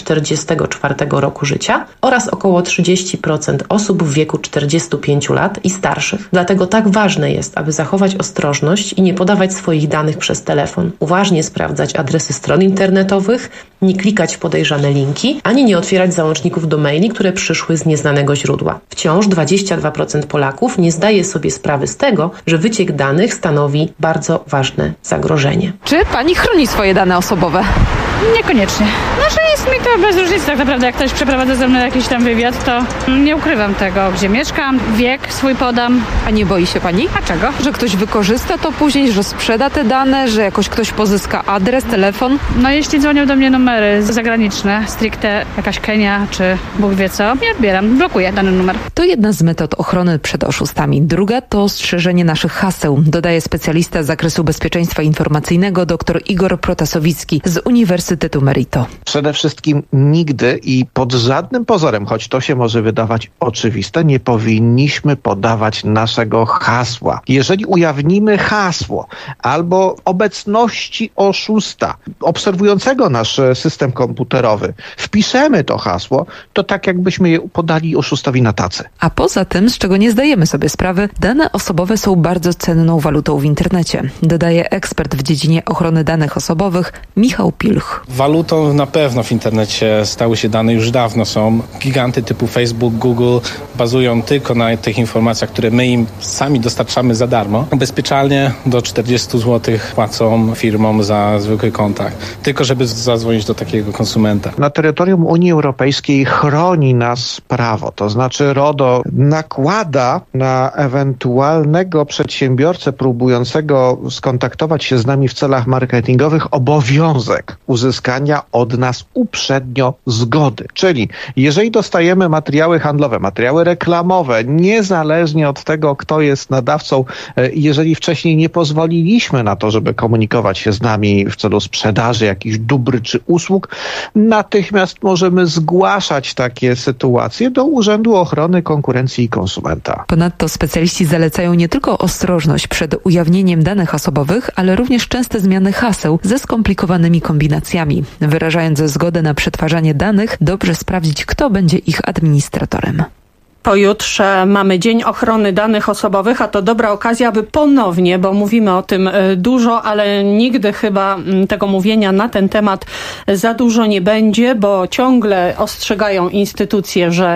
44 roku życia oraz około 30% osób w wieku 45 lat i starszych. Dlatego tak ważne jest, aby zachować ostrożność i nie podawać swoich danych przez telefon. Uważnie sprawdzać adresy stron internetowych, nie klikać w podejrzane linki, ani nie otwierać załączników do maili, które przyszły z nieznanego źródła. Wciąż 22% Polaków nie zdaje sobie sprawy z tego, że wyciek danych stanowi bardzo ważne zagrożenie. Czy pani chroni swoje dane osobowe? Niekoniecznie. Znaczy jest mi to bez różnicy tak naprawdę. Jak ktoś przeprowadza ze mną jakiś tam wywiad, to nie ukrywam tego, gdzie mieszkam, wiek swój podam. A nie boi się pani? A czego? Że ktoś wykorzysta to później, że sprzeda te dane, że jakoś ktoś pozyska adres, telefon? No jeśli dzwonią do mnie numery zagraniczne, stricte jakaś Kenia czy Bóg wie co, nie odbieram, blokuję dany numer. To jedna z metod ochrony przed oszustami. Druga to strzeżenie naszych haseł, dodaje specjalista z zakresu bezpieczeństwa informacyjnego dr Igor Protasowicki z Uniwersytetu Merito. Przede wszystkim nigdy i pod żadnym pozorem, choć to się może wydawać oczywiste, nie powinniśmy podawać naszego hasła. Jeżeli ujawnimy hasło albo obecności oszusta obserwującego nasz system komputerowy, wpiszemy to hasło, to tak jakbyśmy je podali oszustowi na tacy. A poza tym, z czego nie zdajemy sobie sprawy, dane osobowe są bardzo cenną walutą w internecie, dodaje ekspert w dziedzinie ochrony danych osobowych Michał Pilch. Walutą na pewno w internecie stały się dane, już dawno są. Giganty typu Facebook, Google bazują tylko na tych informacjach, które my im sami dostarczamy za darmo. Bezpieczalnie do 40 zł płacą firmom za zwykły kontakt, tylko żeby zadzwonić do takiego konsumenta. Na terytorium Unii Europejskiej chroni nas prawo, to znaczy RODO nakłada na ewentualnego przedsiębiorcę próbującego skontaktować się z nami w celach marketingowych obowiązek uzyskania od nas uprzednio zgody. Czyli jeżeli dostajemy materiały handlowe, materiały reklamowe, niezależnie od tego, kto jest nadawcą, jeżeli wcześniej nie pozwoliliśmy na to, żeby komunikować się z nami w celu sprzedaży jakichś dóbr czy usług, natychmiast możemy zgłaszać takie sytuacje do Urzędu Ochrony Konkurencji i Konsumenta. Ponadto specjaliści zalecają nie tylko ostrożność przed ujawnieniem danych osobowych, ale również częste zmiany haseł ze skomplikowanymi kombinacjami. Wyrażając zgodę na przetwarzanie danych, dobrze sprawdzić, kto będzie ich administratorem. Pojutrze mamy Dzień Ochrony Danych Osobowych, a to dobra okazja, aby ponownie, bo mówimy o tym dużo, ale nigdy chyba tego mówienia na ten temat za dużo nie będzie, bo ciągle ostrzegają instytucje, że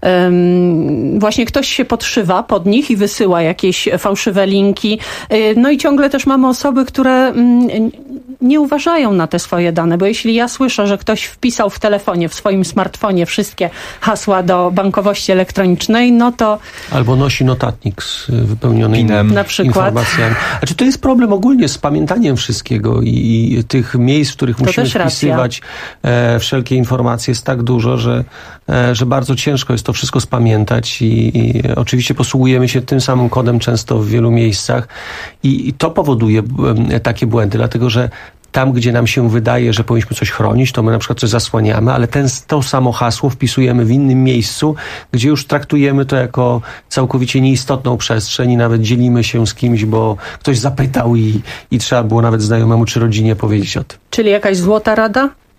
właśnie ktoś się podszywa pod nich i wysyła jakieś fałszywe linki. No i ciągle też mamy osoby, które nie uważają na te swoje dane, bo jeśli ja słyszę, że ktoś wpisał w telefonie, w swoim smartfonie wszystkie hasła do bankowości elektronicznej, no to... Albo nosi notatnik z wypełnionymi na przykład informacjami. Znaczy, to jest problem ogólnie z pamiętaniem wszystkiego i tych miejsc, w których musimy wpisywać wszelkie informacje jest tak dużo, że bardzo ciężko jest to wszystko spamiętać i oczywiście posługujemy się tym samym kodem często w wielu miejscach i to powoduje takie błędy, dlatego że tam, gdzie nam się wydaje, że powinniśmy coś chronić, to my na przykład coś zasłaniamy, ale to samo hasło wpisujemy w innym miejscu, gdzie już traktujemy to jako całkowicie nieistotną przestrzeń i nawet dzielimy się z kimś, bo ktoś zapytał i trzeba było nawet znajomemu czy rodzinie powiedzieć o tym. Czyli jakaś złota rada?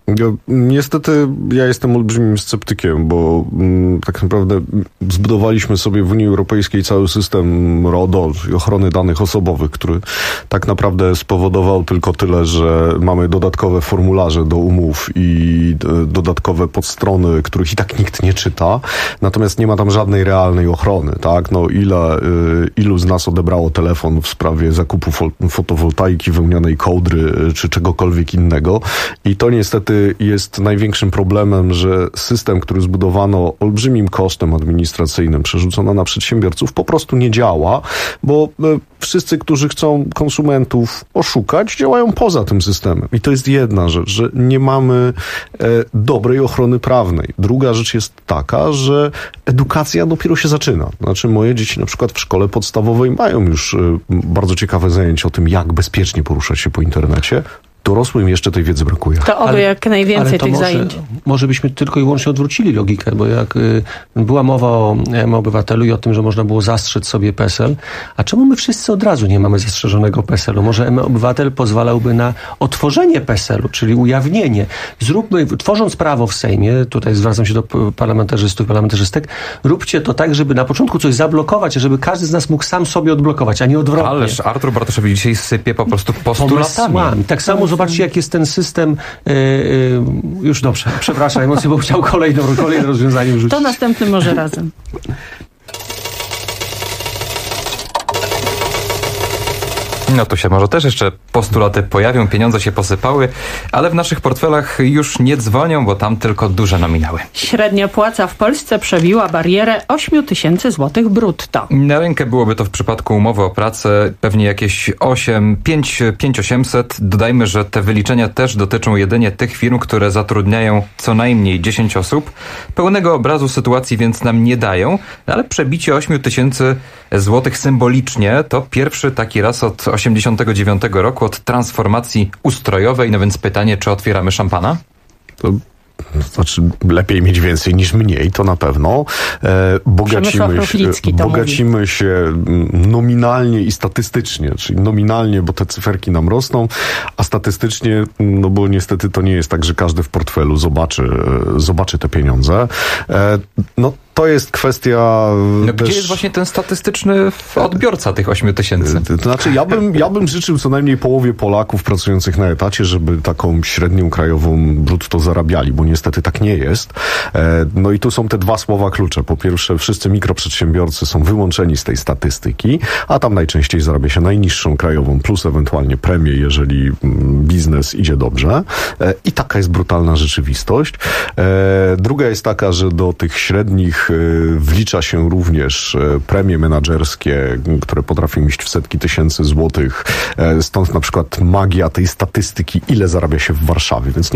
Niestety ja jestem olbrzymim sceptykiem, bo tak naprawdę zbudowaliśmy sobie w Unii Europejskiej cały system RODO, ochrony danych osobowych, który tak naprawdę spowodował tylko tyle, że mamy dodatkowe formularze do umów i dodatkowe podstrony, których i tak nikt nie czyta, natomiast nie ma tam żadnej realnej ochrony, tak? No ilu z nas odebrało telefon w sprawie zakupu fotowoltaiki, wełnianej kołdry czy czegokolwiek innego i to niestety jest największym problemem, że system, który zbudowano olbrzymim kosztem administracyjnym, przerzucono na przedsiębiorców, po prostu nie działa, bo wszyscy, którzy chcą konsumentów oszukać, działają poza tym systemem. I to jest jedna rzecz, że nie mamy dobrej ochrony prawnej. Druga rzecz jest taka, że edukacja dopiero się zaczyna. Znaczy moje dzieci na przykład w szkole podstawowej mają już bardzo ciekawe zajęcia o tym, jak bezpiecznie poruszać się po internecie. Dorosłym jeszcze tej wiedzy brakuje. To oby jak najwięcej tych zajęć. Może byśmy tylko i wyłącznie odwrócili logikę, bo jak była mowa o obywatelu i o tym, że można było zastrzec sobie PESEL, a czemu my wszyscy od razu nie mamy zastrzeżonego PESEL-u? Może obywatel pozwalałby na otworzenie PESEL-u, czyli ujawnienie. Tworząc prawo w Sejmie, tutaj zwracam się do parlamentarzystów i parlamentarzystek, róbcie to tak, żeby na początku coś zablokować, a żeby każdy z nas mógł sam sobie odblokować, a nie odwrotnie. Ależ Artur Bartoszewicz dzisiaj sypie po prostu postulatami. Tak samo zobaczcie, jak jest ten system. Już dobrze, przepraszam, emocje, bo chciał kolejne rozwiązanie wrzucić. To następnym może razem. No tu się może też jeszcze postulaty pojawią, pieniądze się posypały, ale w naszych portfelach już nie dzwonią, bo tam tylko duże nominały. Średnia płaca w Polsce przebiła barierę 8 000 złotych brutto. Na rękę byłoby to w przypadku umowy o pracę pewnie jakieś 5800. Dodajmy, że te wyliczenia też dotyczą jedynie tych firm, które zatrudniają co najmniej 10 osób. Pełnego obrazu sytuacji więc nam nie dają, ale przebicie 8 000 złotych symbolicznie to pierwszy taki raz od 89 roku, od transformacji ustrojowej. No więc pytanie, czy otwieramy szampana? To znaczy, lepiej mieć więcej niż mniej, to na pewno. Bogacimy się nominalnie i statystycznie, czyli nominalnie, bo te cyferki nam rosną, a statystycznie, no bo niestety to nie jest tak, że każdy w portfelu zobaczy te pieniądze. No to jest kwestia... No gdzie jest właśnie ten statystyczny odbiorca tych 8 000? To znaczy, ja bym życzył co najmniej połowie Polaków pracujących na etacie, żeby taką średnią krajową brutto zarabiali, bo niestety tak nie jest. No i tu są te dwa słowa klucze. Po pierwsze, wszyscy mikroprzedsiębiorcy są wyłączeni z tej statystyki, a tam najczęściej zarabia się najniższą krajową, plus ewentualnie premię, jeżeli biznes idzie dobrze. I taka jest brutalna rzeczywistość. Druga jest taka, że do tych średnich wlicza się również premie menadżerskie, które potrafią iść w setki tysięcy złotych. Stąd na przykład magia tej statystyki, ile zarabia się w Warszawie. Więc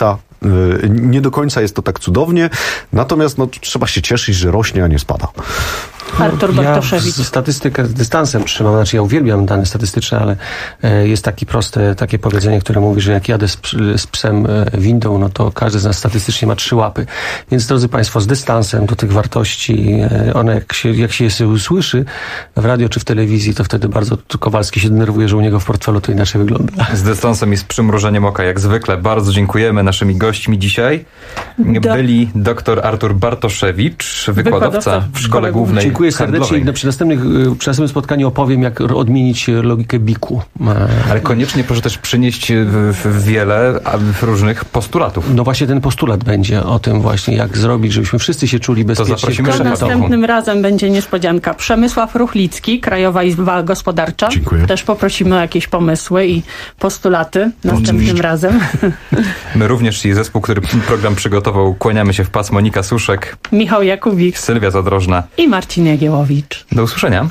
nie do końca jest to tak cudownie. Natomiast no, trzeba się cieszyć, że rośnie, a nie spada. Artur Bartoszewicz. Ja statystykę z dystansem trzymam, znaczy ja uwielbiam dane statystyczne, ale jest takie powiedzenie, które mówi, że jak jadę z psem windą, no to każdy z nas statystycznie ma 3 łapy. Więc drodzy Państwo, z dystansem do tych wartości, one jak się je usłyszy w radio czy w telewizji, to wtedy bardzo Kowalski się denerwuje, że u niego w portfelu to inaczej wygląda. Z dystansem i z przymrużeniem oka, jak zwykle. Bardzo dziękujemy. Naszymi gośćmi dzisiaj byli dr Artur Bartoszewicz, wykładowca w Szkole Głównej. Dziękuję serdecznie i przy następnym spotkaniu opowiem, jak odmienić logikę BIK-u. Ale koniecznie proszę też przynieść wiele różnych postulatów. No właśnie ten postulat będzie o tym właśnie, jak zrobić, żebyśmy wszyscy się czuli bezpiecznie. To zaprosimy następnym razem będzie niespodzianka. Przemysław Ruchlicki, Krajowa Izba Gospodarcza. Dziękuję. Też poprosimy o jakieś pomysły i postulaty następnym razem. My również i zespół, który program przygotował, kłaniamy się w pas. Monika Suszek, Michał Jakubik, Sylwia Zadrożna i Marcin Jagiełowicz. Do usłyszenia.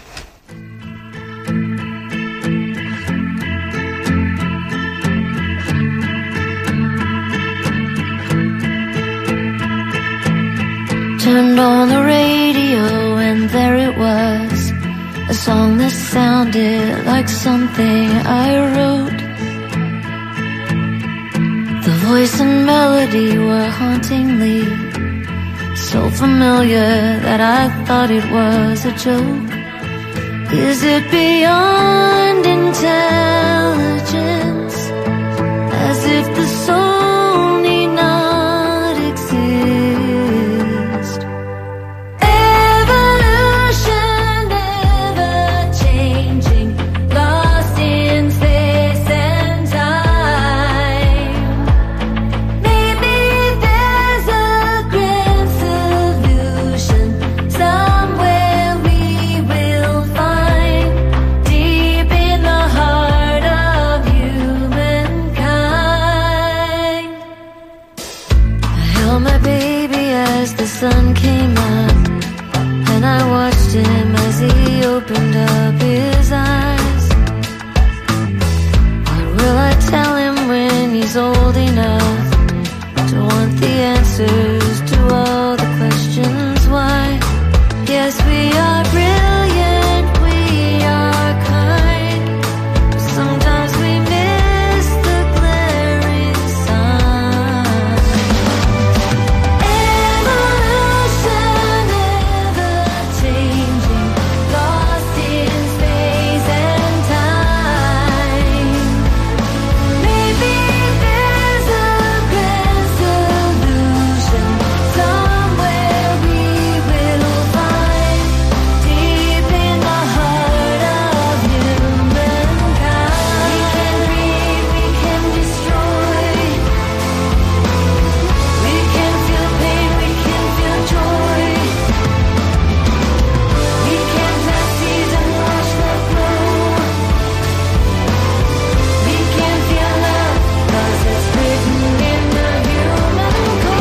Turned on the radio and there it was, a song that sounded like something I wrote. The voice and melody were hauntingly so familiar that I thought it was a joke. Is it beyond intelligence? As if the soul him as he opened up his eyes. What will I tell him when he's old enough to want the answers to all the questions why? Yes, we are brilliant, we are kind, but sometimes we miss the glaring sign. Evolution, ever changing, lost in space and time. Maybe there's a grand solution somewhere we will find, deep in the heart of humankind. We can breathe, we can destroy, we can feel pain, we can feel joy, we can plant seeds and watch them grow, we can feel love 'cause it's written in the human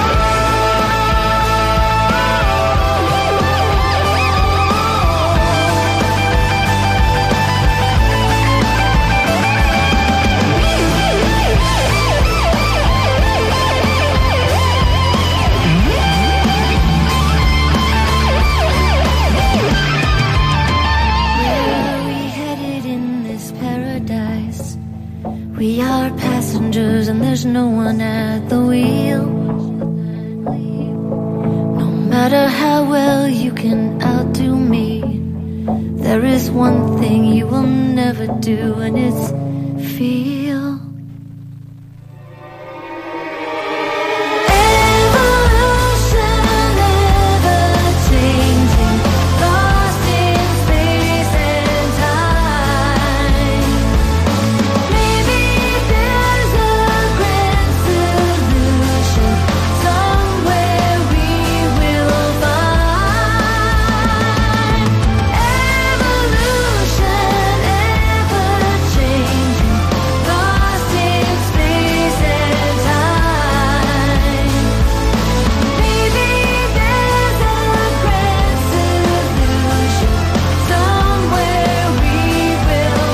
Where are we headed in this paradise? We are passengers and there's no one at the wheel. No matter how well you can outdo me, there is one thing you will never do, and it's feel. Evolution, ever changing, lost in space and time. Maybe there's a grand solution somewhere we will find. Evolution, ever changing, lost in space and time. Maybe there's a grand solution somewhere we will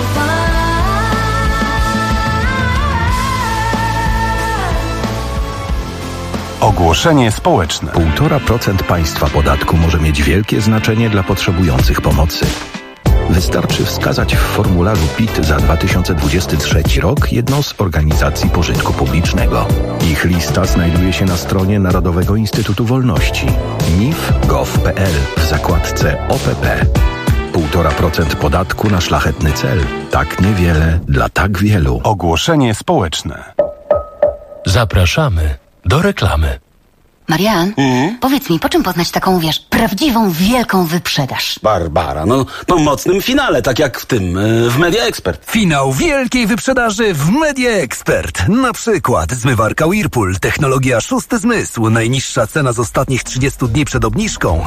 find. Ogłoszenie społeczne. 1,5% państwa podatku może mieć wielkie znaczenie dla potrzebujących pomocy. Wystarczy wskazać w formularzu PIT za 2023 rok jedną z organizacji pożytku publicznego. Ich lista znajduje się na stronie Narodowego Instytutu Wolności nif.gov.pl w zakładce OPP. 1,5% podatku na szlachetny cel. Tak niewiele dla tak wielu. Ogłoszenie społeczne. Zapraszamy do reklamy. Marian, powiedz mi, po czym poznać taką, wiesz, prawdziwą, wielką wyprzedaż? Barbara, no po mocnym finale, tak jak w tym, w Media Expert. Finał wielkiej wyprzedaży w Media Expert. Na przykład zmywarka Whirlpool, technologia szósty zmysł. Najniższa cena z ostatnich 30 dni przed obniżką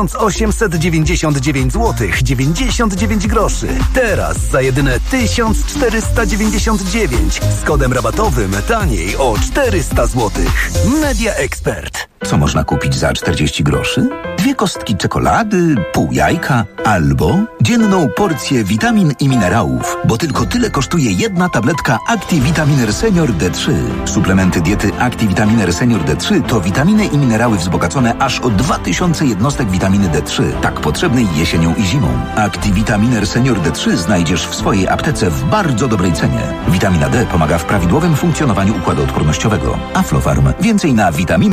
1899 zł 99 groszy. Teraz za jedyne 1499 z kodem rabatowym taniej o 400 zł. Media Expert. Co można kupić za 40 groszy? 2 kostki czekolady, pół jajka albo dzienną porcję witamin i minerałów, bo tylko tyle kosztuje jedna tabletka ActiVitaminer Senior D3. Suplementy diety ActiVitaminer Senior D3 to witaminy i minerały wzbogacone aż o 2000 jednostek witaminy D3, tak potrzebnej jesienią i zimą. ActiVitaminer Senior D3 znajdziesz w swojej aptece w bardzo dobrej cenie. Witamina D pomaga w prawidłowym funkcjonowaniu układu odpornościowego. Aflofarm. Więcej na witamin